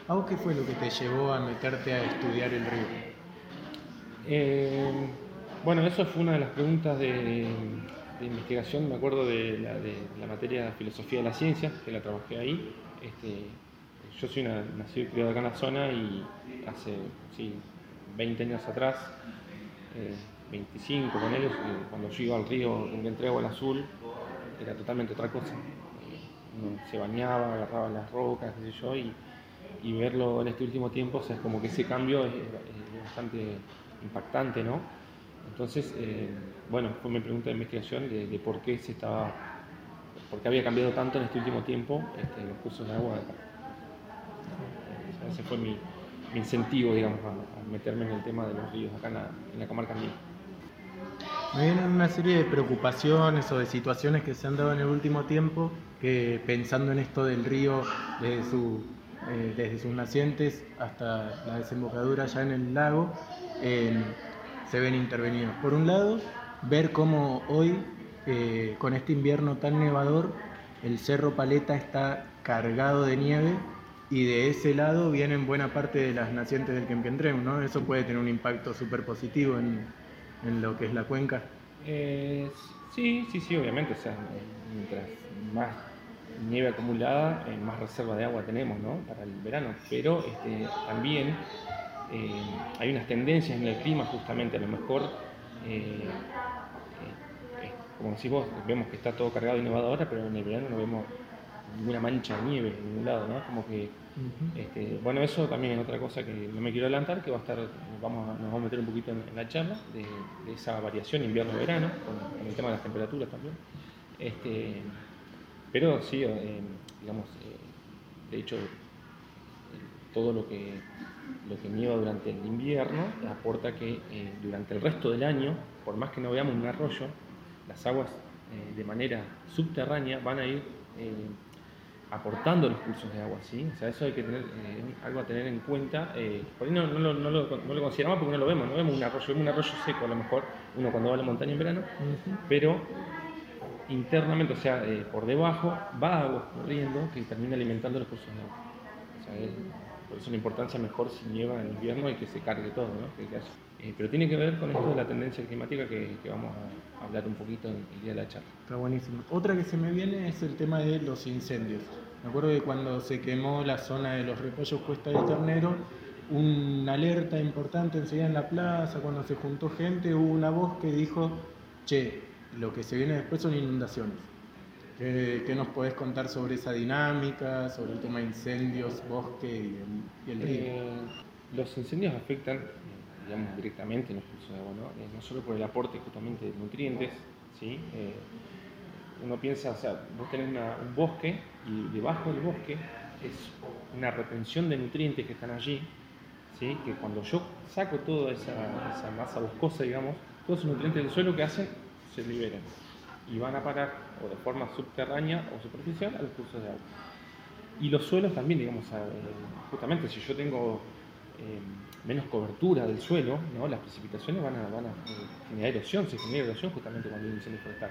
¿A vos qué fue lo que te llevó a meterte a estudiar el río? Bueno, eso fue una de las preguntas de investigación, me acuerdo de la materia de Filosofía de la Ciencia, que la trabajé ahí. Yo soy nacido y criado acá en la zona y hace, sí, 20 años atrás, 25 con ellos, cuando yo iba al río donde entrego al azul, era totalmente otra cosa. Uno se bañaba, agarraba las rocas, qué sé yo, y verlo en este último tiempo, o sea, es como que ese cambio es bastante impactante, ¿no? Entonces, bueno, fue mi pregunta de investigación de por qué había cambiado tanto en este último tiempo los cursos de agua de acá. Ese fue mi incentivo, digamos, a meterme en el tema de los ríos acá en la comarca andina. Me vienen una serie de preocupaciones o de situaciones que se han dado en el último tiempo, que pensando en esto del río desde sus nacientes hasta la desembocadura ya en el lago, se ven intervenidos. Por un lado, ver cómo hoy, con este invierno tan nevador, el Cerro Paleta está cargado de nieve y de ese lado vienen buena parte de las nacientes del Quemquentreu, ¿no? Eso puede tener un impacto súper positivo en lo que es la cuenca. Eh, sí, obviamente, o sea, mientras más nieve acumulada, más reserva de agua tenemos, ¿no? Para el verano, pero también hay unas tendencias en el clima, justamente, a lo mejor, como decís vos, vemos que está todo cargado de nevado ahora, pero en el verano no vemos ninguna mancha de nieve en ningún lado, ¿no? Como que, bueno, eso también es otra cosa que no me quiero adelantar, que va a estar, nos vamos a meter un poquito en la charla de esa variación invierno-verano, con el tema de las temperaturas también. Pero sí, digamos, de hecho, todo lo que nieva durante el invierno aporta que durante el resto del año, por más que no veamos un arroyo, las aguas de manera subterránea van a ir aportando los cursos de agua, ¿sí? O sea, eso hay que tener algo a tener en cuenta. Por ahí no lo consideramos porque no lo vemos, no vemos un arroyo seco a lo mejor, uno cuando va a la montaña en verano, pero internamente, o sea, por debajo, va agua corriendo que termina alimentando los cursos de agua. O sea, por eso la importancia mejor si nieva en invierno y que se cargue todo, ¿no? Pero tiene que ver con esto de la tendencia climática que vamos a hablar un poquito en el día de la charla. Está buenísimo. Otra que se me viene es el tema de los incendios. Me acuerdo que cuando se quemó la zona de los repollos Cuesta del Ternero, una alerta importante enseguida en la plaza, cuando se juntó gente, hubo una voz que dijo, che, lo que se viene después son inundaciones. ¿Qué nos podés contar sobre esa dinámica, sobre el tema de incendios, bosque y el río? Los incendios afectan, digamos, directamente los cursos de agua, ¿no? No solo por el aporte justamente de nutrientes, ¿sí? Uno piensa, o sea, vos tenés un bosque y debajo del bosque es una retención de nutrientes que están allí, ¿sí? Que cuando yo saco toda esa masa boscosa, digamos, todos esos nutrientes del suelo que hacen se liberan y van a parar o de forma subterránea o superficial a los cursos de agua. Y los suelos también, digamos, justamente si yo tengo menos cobertura del suelo, ¿no? Las precipitaciones van a generar erosión, se genera erosión justamente cuando hay un incendio forestal.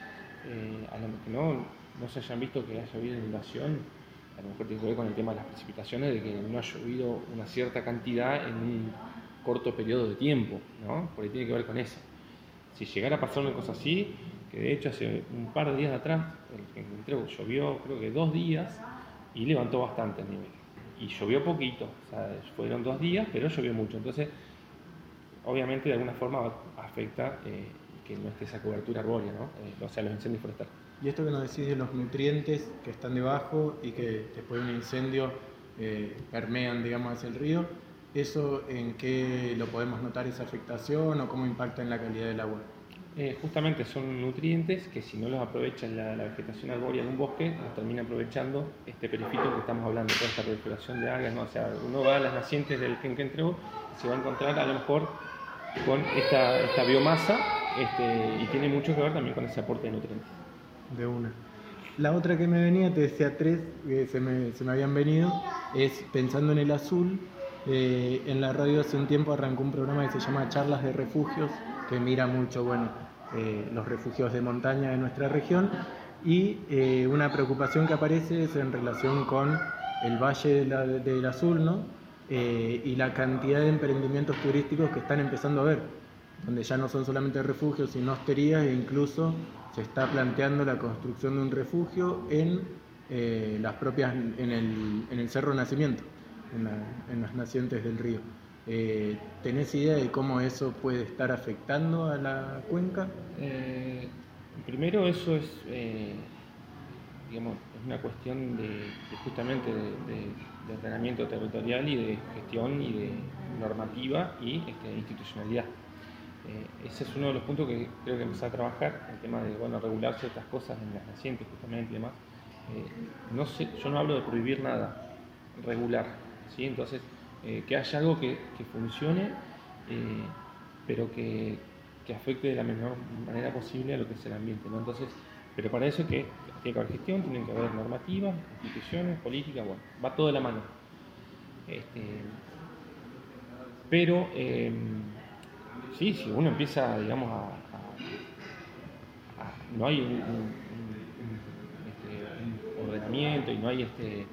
A lo que no se hayan visto que haya habido inundación, a lo mejor tiene que ver con el tema de las precipitaciones, de que no ha llovido una cierta cantidad en un corto periodo de tiempo, ¿no? Por ahí tiene que ver con eso. Si llegara a pasar una cosa así, que de hecho hace un par de días atrás, llovió creo que 2 días y levantó bastante el nivel. Y llovió poquito, o sea, fueron 2 días, pero llovió mucho. Entonces, obviamente de alguna forma afecta que no esté esa cobertura arbórea, ¿no? O sea, los incendios forestales. Y esto que nos decís de los nutrientes que están debajo y que después de un incendio permean, digamos, hacia el río, ¿eso en qué lo podemos notar esa afectación o cómo impacta en la calidad del agua? Justamente son nutrientes que si no los aprovecha la vegetación arbórea de un bosque, los termina aprovechando este perifito que estamos hablando, toda esta proliferación de algas, ¿no? O sea, uno va a las nacientes del Quemquentreu y se va a encontrar a lo mejor con esta biomasa y tiene mucho que ver también con ese aporte de nutrientes. De una. La otra que me venía, te decía 3 que se me habían venido, es pensando en el azul. En la radio hace un tiempo arrancó un programa que se llama Charlas de Refugios, que mira mucho, los refugios de montaña de nuestra región, y una preocupación que aparece es en relación con el Valle del Azul, ¿no? Y la cantidad de emprendimientos turísticos que están empezando a ver, donde ya no son solamente refugios, sino hosterías, e incluso se está planteando la construcción de un refugio en el Cerro Nacimiento, en las nacientes del río. ¿Tenés idea de cómo eso puede estar afectando a la cuenca? Primero, eso es, digamos, es una cuestión justamente de ordenamiento territorial y de gestión y de normativa y institucionalidad. Ese es uno de los puntos que creo que empezar a trabajar, el tema de regular ciertas cosas en las nacientes justamente y demás. Yo no hablo de prohibir nada, regular, ¿sí? Entonces, que haya algo que funcione, pero que afecte de la menor manera posible a lo que es el ambiente, ¿no? Entonces, pero para eso tiene que haber gestión, tienen que haber normativas, instituciones, políticas, bueno, va todo de la mano. Pero sí, si uno empieza, digamos, no hay un ordenamiento y no hay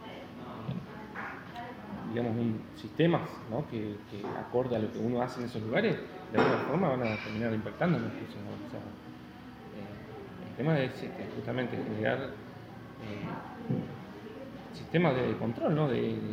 digamos, un sistemas, ¿no? que acorde a lo que uno hace en esos lugares, de alguna forma van a terminar impactando en los cursos, ¿no? O sea, el tema es justamente generar sistemas de control, ¿no?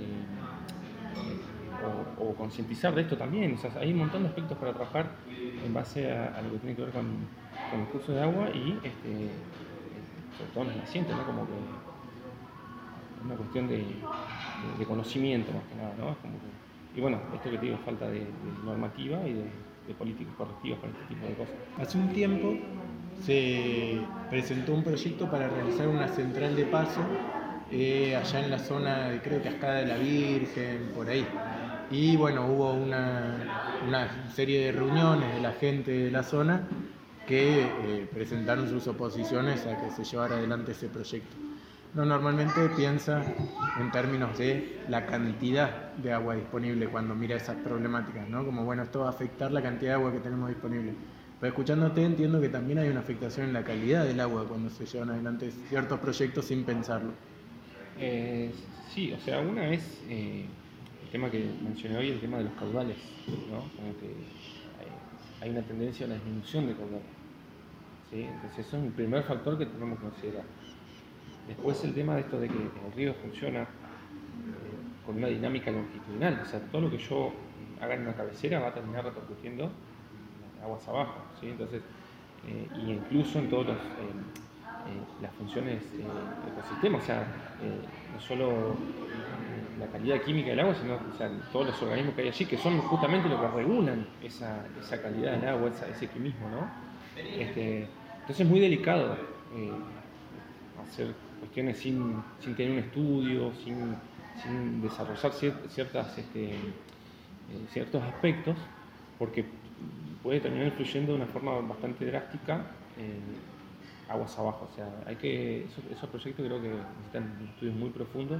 O concientizar de esto también. O sea, hay un montón de aspectos para trabajar en base a lo que tiene que ver con los cursos de agua y sobre todo en los nacientes, ¿no? Como que es una cuestión de conocimiento más que nada, ¿no? Es como que, y bueno, esto que te digo, falta de normativa y de políticas correctivas para este tipo de cosas. Hace un tiempo se presentó un proyecto para realizar una central de paso allá en la zona de, creo que Cascada de la Virgen, por ahí. Y bueno, hubo una serie de reuniones de la gente de la zona que presentaron sus oposiciones a que se llevara adelante ese proyecto. Uno normalmente piensa en términos de la cantidad de agua disponible cuando mira esas problemáticas, ¿no? Como, bueno, esto va a afectar la cantidad de agua que tenemos disponible. Pero escuchándote entiendo que también hay una afectación en la calidad del agua cuando se llevan adelante ciertos proyectos sin pensarlo. Sí, o sea, una es el tema que mencioné hoy, el tema de los caudales, ¿no? Como que hay una tendencia a la disminución de caudales, ¿sí? Entonces eso es el primer factor que tenemos que considerar. Después el tema de esto de que el río funciona con una dinámica longitudinal, o sea, todo lo que yo haga en una cabecera va a terminar repercutiendo aguas abajo, ¿sí? Entonces, y incluso en todas las funciones del ecosistema, o sea, no solo la calidad química del agua, sino, o sea, todos los organismos que hay allí, que son justamente lo que regulan esa calidad del agua, ese quimismo, ¿no? Entonces es muy delicado hacer cuestiones sin tener un estudio, sin desarrollar ciertos aspectos, porque puede terminar influyendo de una forma bastante drástica aguas abajo. O sea, esos proyectos creo que necesitan estudios muy profundos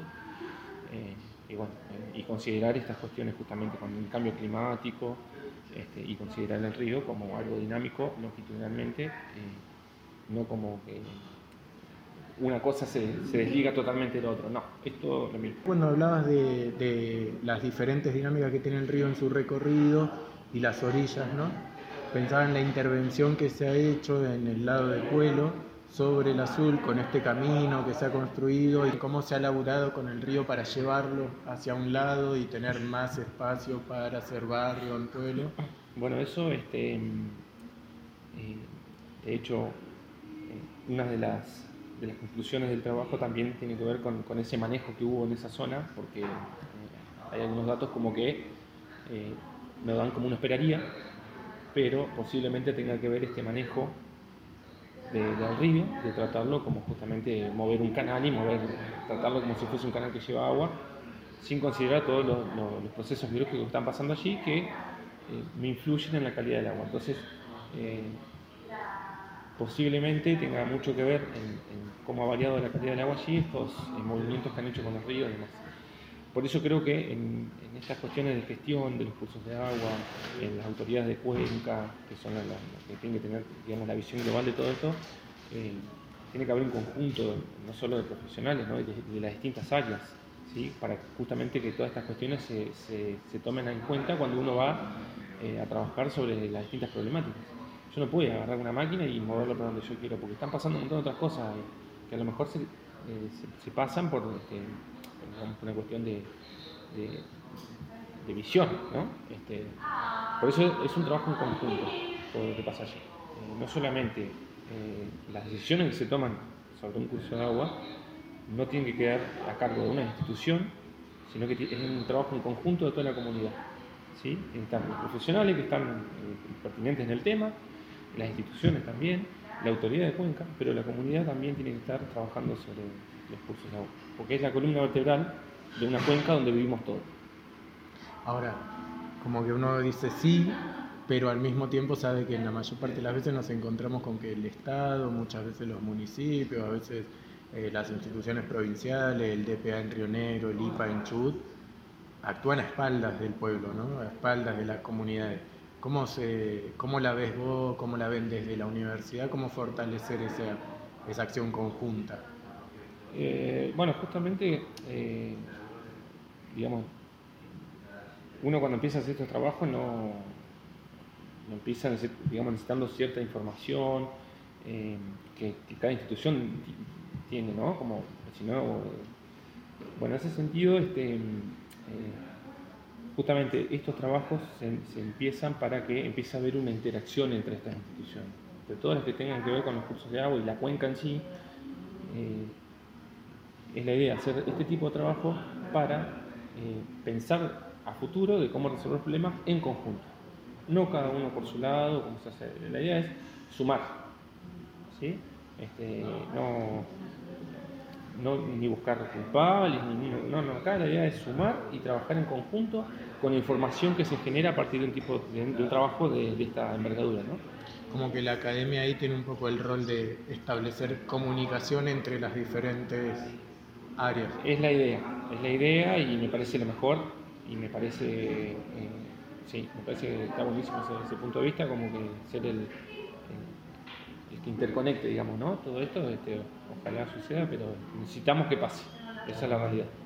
y considerar estas cuestiones justamente con el cambio climático y considerar el río como algo dinámico longitudinalmente, no como que una cosa se desliga totalmente del otro. No, esto es lo mismo. Cuando hablabas de las diferentes dinámicas que tiene el río en su recorrido y las orillas, ¿no? Pensaba en la intervención que se ha hecho en el lado de Puelo sobre el Azul con este camino que se ha construido y cómo se ha laburado con el río para llevarlo hacia un lado y tener más espacio para hacer barrio en Puelo. Bueno, eso, de hecho, una de las conclusiones del trabajo también tiene que ver con ese manejo que hubo en esa zona, porque hay algunos datos como que no dan como uno esperaría, pero posiblemente tenga que ver este manejo del río, de tratarlo como justamente mover un canal y tratarlo como si fuese un canal que lleva agua, sin considerar todos los procesos biológicos que están pasando allí que no influyen en la calidad del agua. Entonces, posiblemente tenga mucho que ver en cómo ha variado la calidad del agua allí, estos movimientos que han hecho con los ríos y demás. Por eso creo que en estas cuestiones de gestión de los cursos de agua, en las autoridades de cuenca, que son las que tienen que tener, digamos, la visión global de todo esto, tiene que haber un conjunto no solo de profesionales, ¿no? de las distintas áreas ¿sí? Para justamente que todas estas cuestiones se tomen en cuenta cuando uno va a trabajar sobre las distintas problemáticas. Yo no puedo agarrar una máquina y moverlo para donde yo quiero, porque están pasando un montón de otras cosas que a lo mejor se pasan por digamos, una cuestión de visión, ¿no? Por eso es un trabajo en conjunto todo lo que pasa allí. No solamente las decisiones que se toman sobre un curso de agua no tienen que quedar a cargo de una institución, sino que es un trabajo en conjunto de toda la comunidad. ¿Sí? Están los profesionales que están pertinentes en el tema, las instituciones también, la autoridad de Cuenca, pero la comunidad también tiene que estar trabajando sobre los cursos de agua, porque es la columna vertebral de una cuenca donde vivimos todos. Ahora, como que uno dice sí, pero al mismo tiempo sabe que en la mayor parte de las veces nos encontramos con que el Estado, muchas veces los municipios, a veces las instituciones provinciales, el DPA en Río Negro, el IPA en Chubut, actúan a espaldas del pueblo, ¿no? A espaldas de las comunidades. ¿Cómo la ves vos? ¿Cómo la ven desde la universidad? ¿Cómo fortalecer esa acción conjunta? Bueno, justamente, digamos, uno cuando empieza a hacer estos trabajos no empieza, digamos, necesitando cierta información que cada institución tiene, ¿no? Como, si no, bueno, en ese sentido, justamente estos trabajos se empiezan para que empiece a haber una interacción entre estas instituciones, entre todas las que tengan que ver con los cursos de agua y la cuenca en sí. Es la idea hacer este tipo de trabajo para pensar a futuro de cómo resolver problemas en conjunto, no cada uno por su lado, como se hace. La idea es sumar, ¿sí? No ni buscar culpables, no, acá la idea es sumar y trabajar en conjunto con la información que se genera a partir de un trabajo de esta envergadura, ¿no? Como que la academia ahí tiene un poco el rol de establecer comunicación entre las diferentes áreas. Es la idea y me parece lo mejor y me parece, sí, me parece que está buenísimo ese punto de vista, como que ser el que interconecte, digamos, ¿no? Todo esto, ojalá suceda, pero necesitamos que pase, esa es la realidad.